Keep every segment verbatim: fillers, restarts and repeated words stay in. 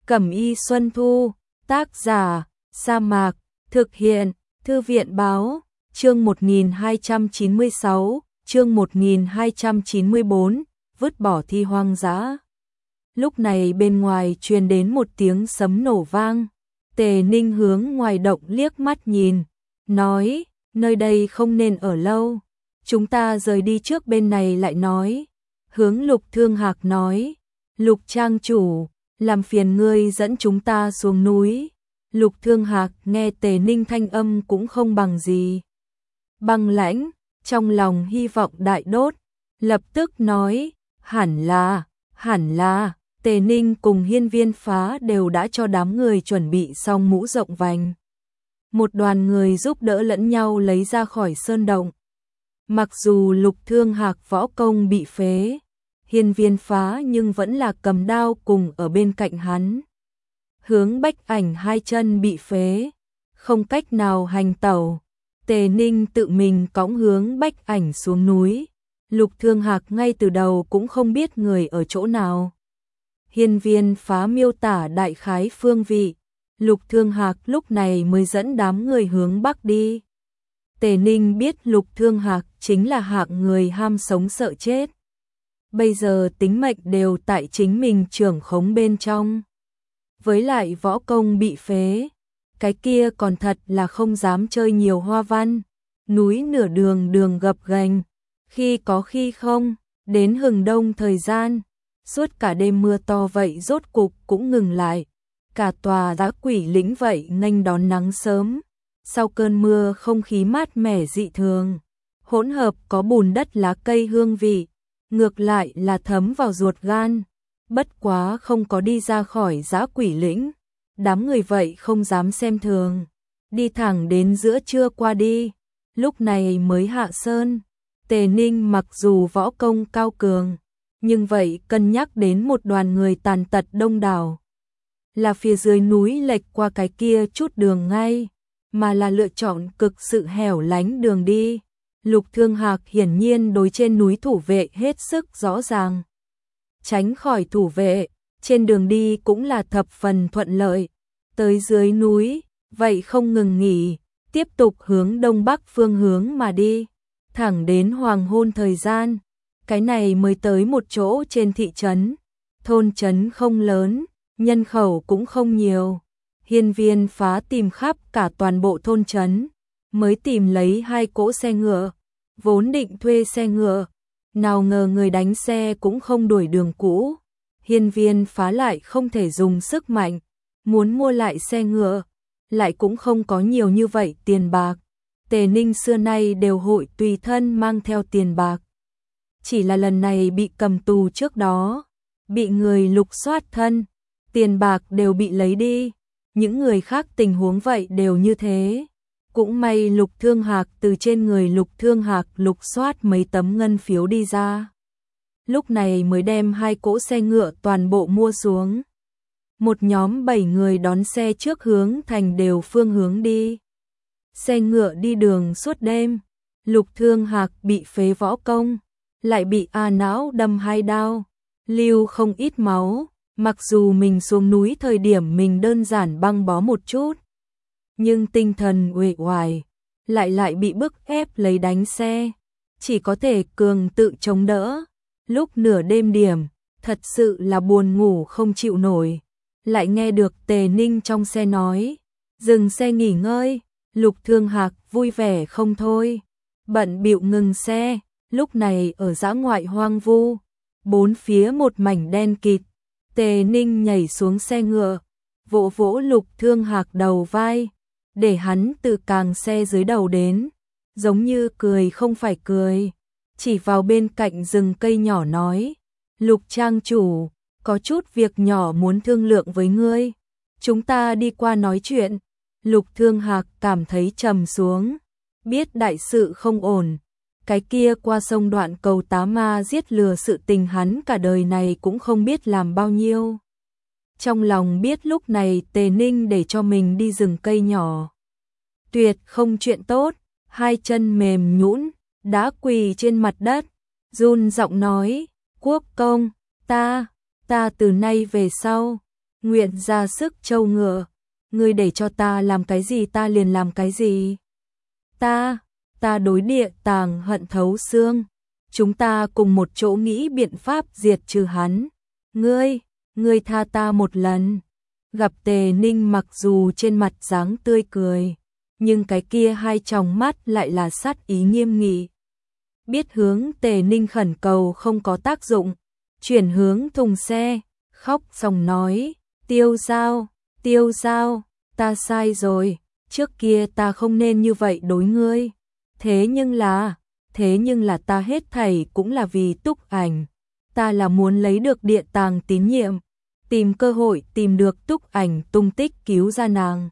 Cẩm y Xuân Thu, tác giả, Sa Mạc, thực hiện, Thư viện báo, chương một nghìn hai trăm chín mươi sáu, chương một nghìn hai trăm chín mươi bốn, vứt bỏ thi hoang dã. Lúc này bên ngoài truyền đến một tiếng sấm nổ vang, Tề Ninh hướng ngoài động liếc mắt nhìn, nói, nơi đây không nên ở lâu, chúng ta rời đi trước. Bên này lại nói, hướng Lục Thương Hạc nói, Lục trang chủ, làm phiền ngươi dẫn chúng ta xuống núi. Lục Thương Hạc nghe Tề Ninh thanh âm cũng không bằng gì băng lãnh, trong lòng hy vọng đại đốt, lập tức nói, hẳn là, hẳn là. Tề Ninh cùng Hiên Viên Phá đều đã cho đám người chuẩn bị xong mũ rộng vành. Một đoàn người giúp đỡ lẫn nhau lấy ra khỏi sơn động. Mặc dù Lục Thương Hạc võ công bị phế, Hiên Viên Phá nhưng vẫn là cầm đao cùng ở bên cạnh hắn. Hướng Bách Ảnh hai chân bị phế, không cách nào hành tẩu. Tề Ninh tự mình cõng hướng Bách Ảnh xuống núi. Lục Thương Hạc ngay từ đầu cũng không biết người ở chỗ nào. Hiên Viên Phá miêu tả đại khái phương vị, Lục Thương Hạc lúc này mới dẫn đám người hướng bắc đi. Tề Ninh biết Lục Thương Hạc chính là hạng người ham sống sợ chết. Bây giờ tính mệnh đều tại chính mình trưởng khống bên trong. Với lại võ công bị phế, cái kia còn thật là không dám chơi nhiều hoa văn. Núi nửa đường đường gập ghềnh, khi có khi không, đến hừng đông thời gian. Suốt cả đêm mưa to vậy rốt cục cũng ngừng lại. Cả tòa Dã Quỷ Lĩnh vậy nghênh đón nắng sớm. Sau cơn mưa không khí mát mẻ dị thường, hỗn hợp có bùn đất lá cây hương vị, ngược lại là thấm vào ruột gan. Bất quá không có đi ra khỏi Dã Quỷ Lĩnh, đám người vậy không dám xem thường, đi thẳng đến giữa trưa qua đi, lúc này mới hạ sơn. Tề Ninh mặc dù võ công cao cường, nhưng vậy cân nhắc đến một đoàn người tàn tật đông đảo, là phía dưới núi lệch qua cái kia chút đường ngay, mà là lựa chọn cực sự hẻo lánh đường đi. Lục Thương Hạc hiển nhiên đối trên núi thủ vệ hết sức rõ ràng. Tránh khỏi thủ vệ, trên đường đi cũng là thập phần thuận lợi. Tới dưới núi, vậy không ngừng nghỉ, tiếp tục hướng đông bắc phương hướng mà đi, thẳng đến hoàng hôn thời gian. Cái này mới tới một chỗ trên thị trấn. Thôn trấn không lớn, nhân khẩu cũng không nhiều. Hiên Viên Phá tìm khắp cả toàn bộ thôn trấn, mới tìm lấy hai cỗ xe ngựa. Vốn định thuê xe ngựa, nào ngờ người đánh xe cũng không đuổi đường cũ. Hiên Viên Phá lại không thể dùng sức mạnh, muốn mua lại xe ngựa, lại cũng không có nhiều như vậy tiền bạc. Tề Ninh xưa nay đều hội tùy thân mang theo tiền bạc. Chỉ là lần này bị cầm tù trước đó, bị người lục soát thân, tiền bạc đều bị lấy đi. Những người khác tình huống vậy đều như thế. Cũng may Lục Thương Hạc từ trên người Lục Thương Hạc lục soát mấy tấm ngân phiếu đi ra. Lúc này mới đem hai cỗ xe ngựa toàn bộ mua xuống. Một nhóm bảy người đón xe trước hướng thành đều phương hướng đi. Xe ngựa đi đường suốt đêm. Lục Thương Hạc bị phế võ công, lại bị a não đâm hai đao, lưu không ít máu. Mặc dù mình xuống núi thời điểm mình đơn giản băng bó một chút, nhưng tinh thần uể oải, lại lại bị bức ép lấy đánh xe, chỉ có thể cường tự chống đỡ. Lúc nửa đêm điểm, thật sự là buồn ngủ không chịu nổi, lại nghe được Tề Ninh trong xe nói, dừng xe nghỉ ngơi. Lục Thương Hạc vui vẻ không thôi, bận bịu ngừng xe. Lúc này ở dã ngoại hoang vu, bốn phía một mảnh đen kịt. Tề Ninh nhảy xuống xe ngựa, vỗ vỗ Lục Thương Hạc đầu vai, để hắn từ càng xe dưới đầu đến, giống như cười không phải cười, chỉ vào bên cạnh rừng cây nhỏ nói, Lục trang chủ, có chút việc nhỏ muốn thương lượng với ngươi, chúng ta đi qua nói chuyện. Lục Thương Hạc cảm thấy trầm xuống, biết đại sự không ổn. Cái kia qua sông Đoạn Cầu tá ma giết lừa sự tình hắn cả đời này cũng không biết làm bao nhiêu. Trong lòng biết lúc này Tề Ninh để cho mình đi rừng cây nhỏ, tuyệt không chuyện tốt. Hai chân mềm nhũn, đã quỳ trên mặt đất, run giọng nói, Quốc công, ta, ta từ nay về sau, nguyện ra sức trâu ngựa, ngươi để cho ta làm cái gì ta liền làm cái gì. Ta, ta đối địa tàng hận thấu xương, chúng ta cùng một chỗ nghĩ biện pháp diệt trừ hắn. Ngươi, ngươi tha ta một lần. Gặp Tề Ninh mặc dù trên mặt dáng tươi cười, nhưng cái kia hai tròng mắt lại là sát ý nghiêm nghị. Biết hướng Tề Ninh khẩn cầu không có tác dụng, chuyển hướng thùng xe, khóc xong nói, Tiêu Giao, Tiêu Giao, ta sai rồi, trước kia ta không nên như vậy đối ngươi. Thế nhưng là, thế nhưng là ta hết thảy cũng là vì Túc Ảnh, ta là muốn lấy được địa tàng tín nhiệm, tìm cơ hội tìm được Túc Ảnh tung tích cứu ra nàng.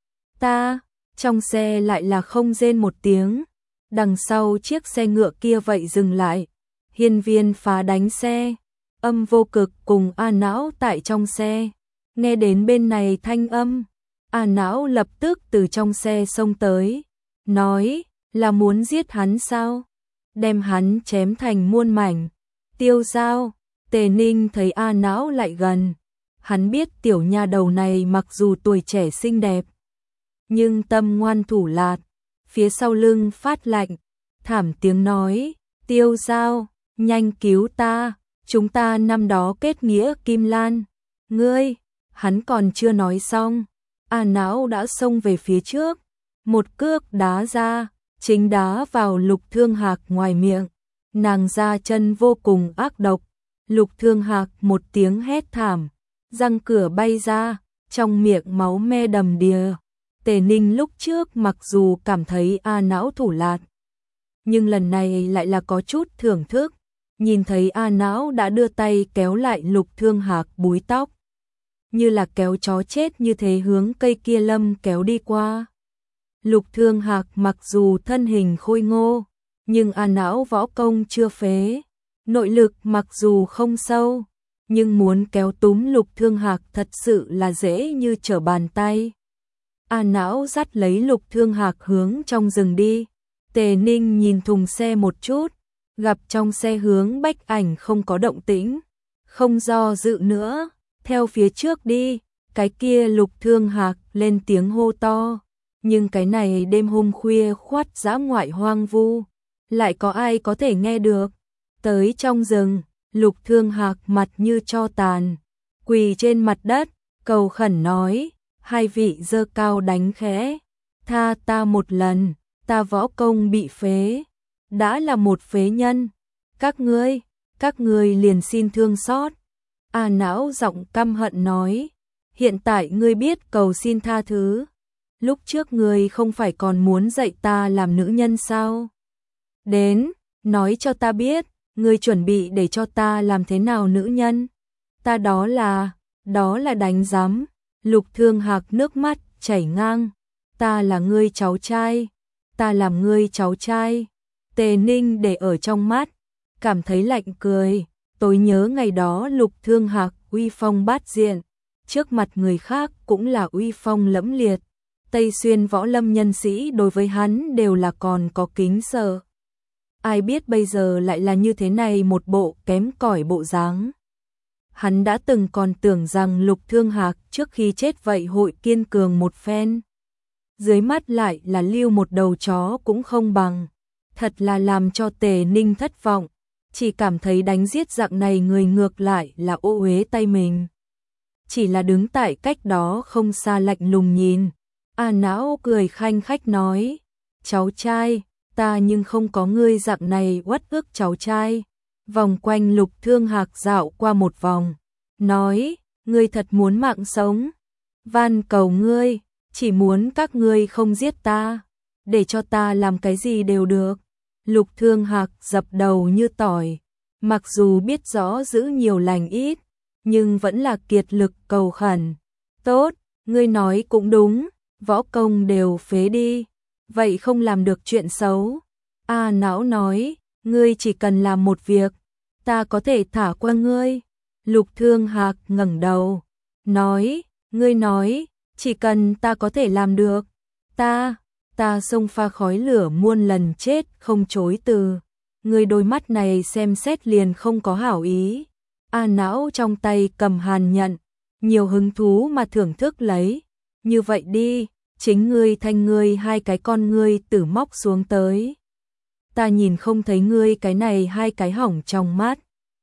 Ta, trong xe lại là không rên một tiếng, đằng sau chiếc xe ngựa kia vậy dừng lại, hiên viên phá đánh xe, âm vô cực cùng A Não tại trong xe, nghe đến bên này thanh âm, A Não lập tức từ trong xe xông tới, nói, là muốn giết hắn sao? Đem hắn chém thành muôn mảnh. Tiêu Giao, Tề Ninh thấy A Não lại gần, hắn biết tiểu nha đầu này mặc dù tuổi trẻ xinh đẹp, nhưng tâm ngoan thủ lạt, phía sau lưng phát lạnh, thảm tiếng nói, Tiêu Giao, nhanh cứu ta, chúng ta năm đó kết nghĩa Kim Lan, ngươi, hắn còn chưa nói xong, A Não đã xông về phía trước, một cước đá ra, chính đá vào Lục Thương Hạc ngoài miệng, nàng ra chân vô cùng ác độc, Lục Thương Hạc một tiếng hét thảm, răng cửa bay ra, trong miệng máu me đầm đìa. Tề Ninh lúc trước mặc dù cảm thấy A Não thủ lạt, nhưng lần này lại là có chút thưởng thức, nhìn thấy A Não đã đưa tay kéo lại Lục Thương Hạc búi tóc, như là kéo chó chết như thế hướng cây kia lâm kéo đi qua. Lục Thương Hạc mặc dù thân hình khôi ngô, nhưng A Não võ công chưa phế, nội lực mặc dù không sâu, nhưng muốn kéo túm Lục Thương Hạc thật sự là dễ như trở bàn tay. A Não dắt lấy Lục Thương Hạc hướng trong rừng đi. Tề Ninh nhìn thùng xe một chút, gặp trong xe hướng Bách Ảnh không có động tĩnh, không do dự nữa, theo phía trước đi. Cái kia Lục Thương Hạc lên tiếng hô to, nhưng cái này đêm hôm khuya khoắt dã ngoại hoang vu, lại có ai có thể nghe được. Tới trong rừng, Lục Thương Hạc mặt như tro tàn, quỳ trên mặt đất, cầu khẩn nói, hai vị giơ cao đánh khẽ, tha ta một lần, ta võ công bị phế, đã là một phế nhân, các ngươi, các ngươi liền xin thương xót. A Não giọng căm hận nói, hiện tại ngươi biết cầu xin tha thứ, lúc trước ngươi không phải còn muốn dạy ta làm nữ nhân sao? Đến, nói cho ta biết, ngươi chuẩn bị để cho ta làm thế nào nữ nhân? Ta đó là, đó là đánh giám. Lục Thương Hạc nước mắt chảy ngang, ta là ngươi cháu trai, ta làm ngươi cháu trai. Tề Ninh để ở trong mắt, cảm thấy lạnh cười, tôi nhớ ngày đó Lục Thương Hạc uy phong bát diện, trước mặt người khác cũng là uy phong lẫm liệt, Tây Xuyên võ lâm nhân sĩ đối với hắn đều là còn có kính sợ. Ai biết bây giờ lại là như thế này một bộ kém cỏi bộ dáng. Hắn đã từng còn tưởng rằng Lục Thương Hạc trước khi chết vậy hội kiên cường một phen. Dưới mắt lại là lưu một đầu chó cũng không bằng. Thật là làm cho Tề Ninh thất vọng. Chỉ cảm thấy đánh giết dạng này người ngược lại là ô uế tay mình. Chỉ là đứng tại cách đó không xa lạnh lùng nhìn. A Não cười khanh khách nói, cháu trai, ta nhưng không có ngươi dạng này uất ức cháu trai. Vòng quanh Lục Thương Hạc dạo qua một vòng, nói, ngươi thật muốn mạng sống, van cầu ngươi, chỉ muốn các ngươi không giết ta, để cho ta làm cái gì đều được. Lục Thương Hạc dập đầu như tỏi, mặc dù biết rõ giữ nhiều lành ít, nhưng vẫn là kiệt lực cầu khẩn. Tốt, ngươi nói cũng đúng, võ công đều phế đi, vậy không làm được chuyện xấu. A Não nói, ngươi chỉ cần làm một việc, ta có thể thả qua ngươi. Lục Thương Hạc ngẩng đầu, nói, ngươi nói, chỉ cần ta có thể làm được, ta, ta xông pha khói lửa muôn lần chết không chối từ. Ngươi đôi mắt này xem xét liền không có hảo ý. A Não trong tay cầm hàn nhận, nhiều hứng thú mà thưởng thức lấy. Như vậy đi, chính ngươi thanh ngươi hai cái con ngươi tử móc xuống tới. Ta nhìn không thấy ngươi cái này hai cái hỏng trong mắt.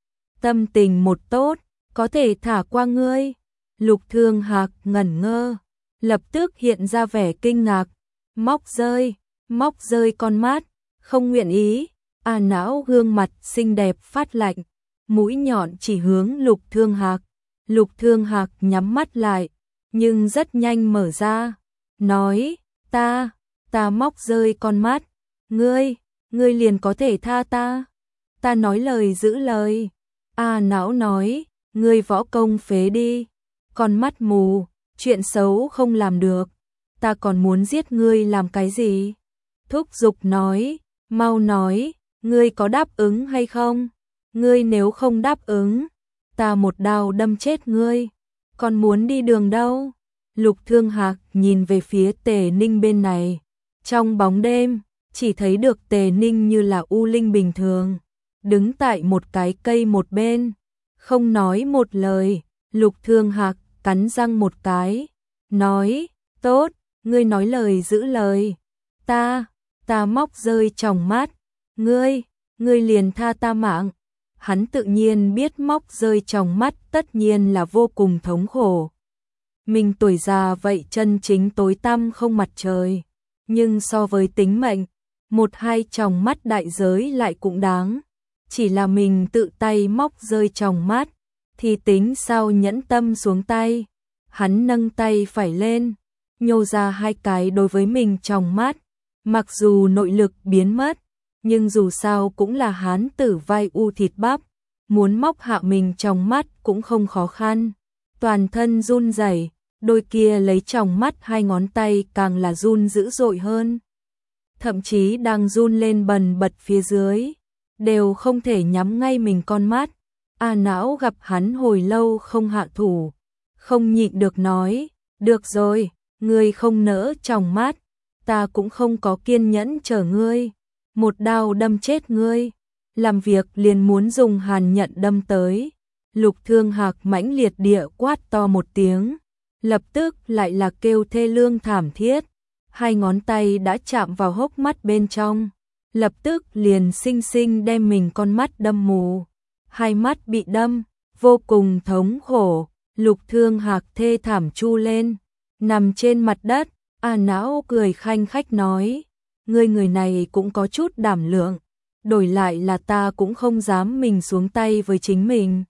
Tâm tình một tốt, có thể thả qua ngươi. Lục Thương Hạc ngẩn ngơ, lập tức hiện ra vẻ kinh ngạc. Móc rơi, móc rơi con mắt, không nguyện ý. A Não gương mặt xinh đẹp phát lạnh, mũi nhọn chỉ hướng Lục Thương Hạc. Lục Thương Hạc nhắm mắt lại, nhưng rất nhanh mở ra, nói, ta, ta móc rơi con mắt, ngươi, ngươi liền có thể tha ta. Ta nói lời giữ lời. A Não nói, ngươi võ công phế đi, con mắt mù, chuyện xấu không làm được, ta còn muốn giết ngươi làm cái gì? Thúc giục nói, mau nói, ngươi có đáp ứng hay không? Ngươi nếu không đáp ứng, ta một đao đâm chết ngươi. Còn muốn đi đường đâu? Lục Thương Hạc nhìn về phía Tề Ninh bên này. Trong bóng đêm, chỉ thấy được Tề Ninh như là u linh bình thường, đứng tại một cái cây một bên, không nói một lời. Lục Thương Hạc cắn răng một cái, nói, tốt, ngươi nói lời giữ lời. Ta, ta móc rơi tròng mắt, ngươi, ngươi liền tha ta mạng. Hắn tự nhiên biết móc rơi tròng mắt tất nhiên là vô cùng thống khổ. Mình tuổi già vậy chân chính tối tăm không mặt trời, nhưng so với tính mệnh, một hai tròng mắt đại giới lại cũng đáng. Chỉ là mình tự tay móc rơi tròng mắt, thì tính sao nhẫn tâm xuống tay. Hắn nâng tay phải lên, nhô ra hai cái đối với mình tròng mắt. Mặc dù nội lực biến mất, nhưng dù sao cũng là hán tử vai u thịt bắp, muốn móc hạ mình tròng mắt cũng không khó khăn. Toàn thân run rẩy, đôi kia lấy tròng mắt hai ngón tay càng là run dữ dội hơn. Thậm chí đang run lên bần bật phía dưới, đều không thể nhắm ngay mình con mắt. A Não gặp hắn hồi lâu không hạ thủ, không nhịn được nói, được rồi, ngươi không nỡ tròng mắt, ta cũng không có kiên nhẫn chờ ngươi, một đao đâm chết ngươi. Làm việc liền muốn dùng hàn nhận đâm tới. Lục Thương Hạc mãnh liệt địa quát to một tiếng, lập tức lại là kêu thê lương thảm thiết. Hai ngón tay đã chạm vào hốc mắt bên trong, lập tức liền sinh sinh đem mình con mắt đâm mù. Hai mắt bị đâm, vô cùng thống khổ. Lục Thương Hạc thê thảm chu lên, nằm trên mặt đất. A Não cười khanh khách nói, ngươi người này cũng có chút đảm lượng, đổi lại là ta cũng không dám mình xuống tay với chính mình.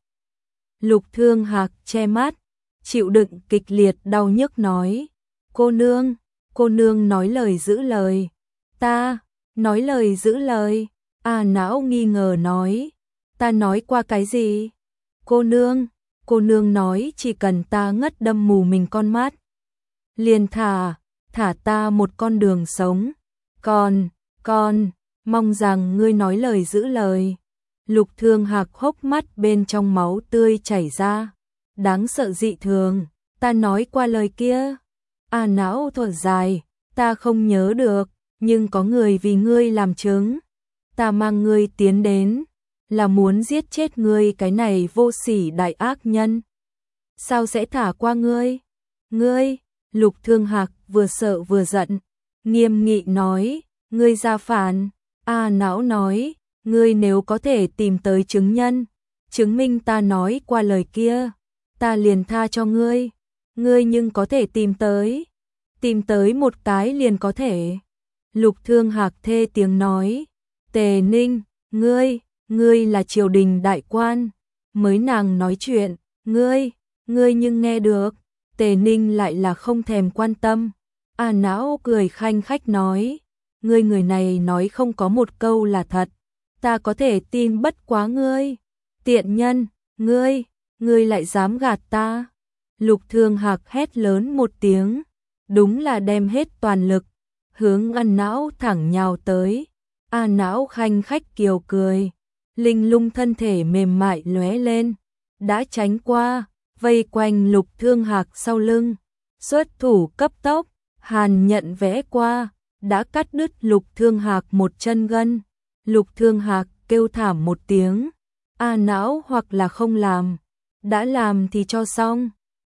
Lục Thương Hạc che mắt, chịu đựng kịch liệt đau nhức nói, cô nương, cô nương nói lời giữ lời. Ta, nói lời giữ lời. A Não nghi ngờ nói, ta nói qua cái gì? Cô nương, cô nương nói chỉ cần ta ngất đâm mù mình con mắt, liền thả, thả ta một con đường sống. Còn, còn, mong rằng ngươi nói lời giữ lời. Lục Thương Hạc hốc mắt bên trong máu tươi chảy ra, đáng sợ dị thường. Ta nói qua lời kia. A Não thở dài, ta không nhớ được, nhưng có người vì ngươi làm chứng. Ta mang ngươi tiến đến, là muốn giết chết ngươi cái này vô sỉ đại ác nhân. Sao sẽ thả qua ngươi? Ngươi, Lục Thương Hạc vừa sợ vừa giận, nghiêm nghị nói, ngươi ra phản. A Não nói, ngươi nếu có thể tìm tới chứng nhân, chứng minh ta nói qua lời kia, ta liền tha cho ngươi. Ngươi nhưng có thể tìm tới, tìm tới một cái liền có thể. Lục Thương Hạc thê tiếng nói, Tề Ninh, ngươi, ngươi là triều đình đại quan, mới nàng nói chuyện, ngươi, ngươi nhưng nghe được. Tề Ninh lại là không thèm quan tâm. A Não cười khanh khách nói, ngươi người này nói không có một câu là thật, ta có thể tin bất quá ngươi. Tiện nhân, ngươi, ngươi lại dám gạt ta. Lục Thương Hạc hét lớn một tiếng, đúng là đem hết toàn lực, hướng A Não thẳng nhào tới. A Não khanh khách kiều cười, linh lung thân thể mềm mại lóe lên, đã tránh qua, vây quanh Lục Thương Hạc sau lưng, xuất thủ cấp tốc, hàn nhận vẽ qua, đã cắt đứt Lục Thương Hạc một chân gân. Lục Thương Hạc kêu thảm một tiếng, A Não hoặc là không làm, đã làm thì cho xong,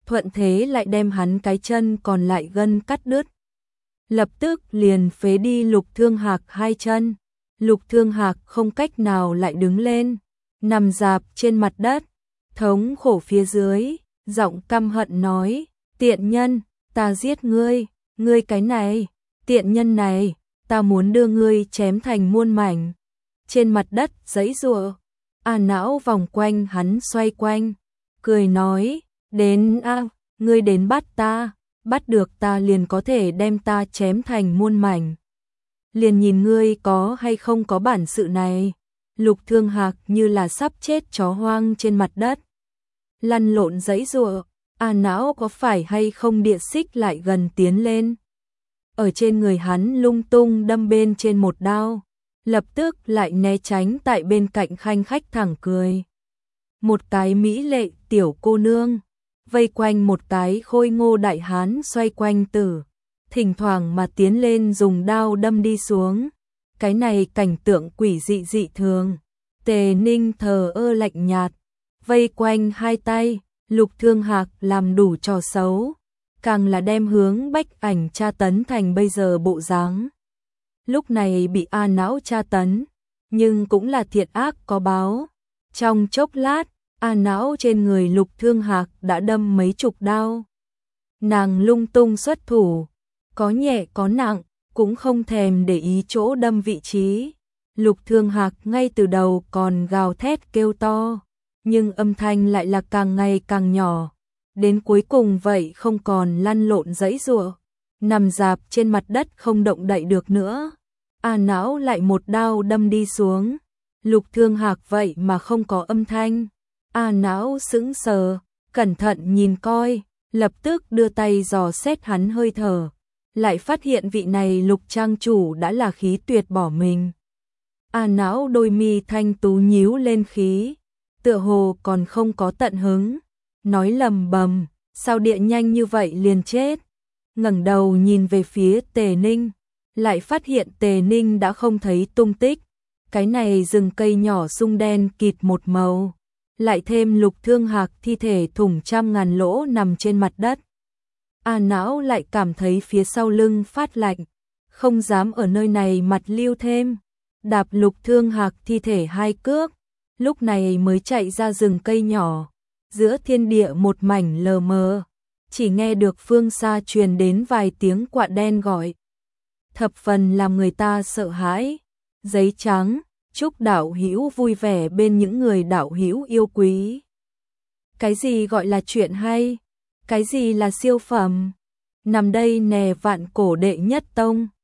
thuận thế lại đem hắn cái chân còn lại gân cắt đứt. Lập tức liền phế đi Lục Thương Hạc hai chân. Lục Thương Hạc không cách nào lại đứng lên, nằm dạp trên mặt đất, thống khổ phía dưới, giọng căm hận nói, tiện nhân, ta giết ngươi, ngươi cái này, tiện nhân này, ta muốn đưa ngươi chém thành muôn mảnh. Trên mặt đất giãy giụa, A Não vòng quanh hắn xoay quanh, cười nói, đến a, à, ngươi đến bắt ta, bắt được ta liền có thể đem ta chém thành muôn mảnh. Liền nhìn ngươi có hay không có bản sự này. Lục Thương Hạc như là sắp chết chó hoang trên mặt đất, lăn lộn giãy giụa. A Não có phải hay không địa xích lại gần tiến lên, ở trên người hắn lung tung đâm bên trên một đao, lập tức lại né tránh tại bên cạnh khanh khách thẳng cười. Một cái mỹ lệ tiểu cô nương vây quanh một cái khôi ngô đại hán xoay quanh tử, thỉnh thoảng mà tiến lên dùng đao đâm đi xuống. Cái này cảnh tượng quỷ dị dị thường. Tề Ninh thờ ơ lạnh nhạt, vây quanh hai tay, Lục Thương Hạc làm đủ trò xấu, càng là đem hướng Bách Ảnh tra tấn thành bây giờ bộ dáng. Lúc này bị A Não tra tấn, nhưng cũng là thiện ác có báo. Trong chốc lát, A Não trên người Lục Thương Hạc đã đâm mấy chục đao. Nàng lung tung xuất thủ, có nhẹ có nặng, cũng không thèm để ý chỗ đâm vị trí. Lục Thương Hạc ngay từ đầu còn gào thét kêu to, nhưng âm thanh lại là càng ngày càng nhỏ. Đến cuối cùng vậy không còn lăn lộn giãy giụa, nằm dạp trên mặt đất không động đậy được nữa. A Não lại một đao đâm đi xuống. Lục Thương Hạc vậy mà không có âm thanh. A Não sững sờ, cẩn thận nhìn coi, lập tức đưa tay dò xét hắn hơi thở, lại phát hiện vị này Lục trang chủ đã là khí tuyệt bỏ mình. A Não đôi mi thanh tú nhíu lên khí, tựa hồ còn không có tận hứng, nói lầm bầm, sao địa nhanh như vậy liền chết. Ngẩng đầu nhìn về phía Tề Ninh, lại phát hiện Tề Ninh đã không thấy tung tích. Cái này rừng cây nhỏ sung đen kịt một màu, lại thêm Lục Thương Hạc thi thể thủng trăm ngàn lỗ nằm trên mặt đất. A Não lại cảm thấy phía sau lưng phát lạnh, không dám ở nơi này mặt lưu thêm, đạp Lục Thương Hạc thi thể hai cước, lúc này mới chạy ra rừng cây nhỏ. Giữa thiên địa một mảnh lờ mờ, chỉ nghe được phương xa truyền đến vài tiếng quạ đen gọi, thập phần làm người ta sợ hãi. Giấy trắng, chúc đạo hữu vui vẻ bên những người đạo hữu yêu quý. Cái gì gọi là chuyện hay? Cái gì là siêu phẩm? Nằm đây nè vạn cổ đệ nhất tông.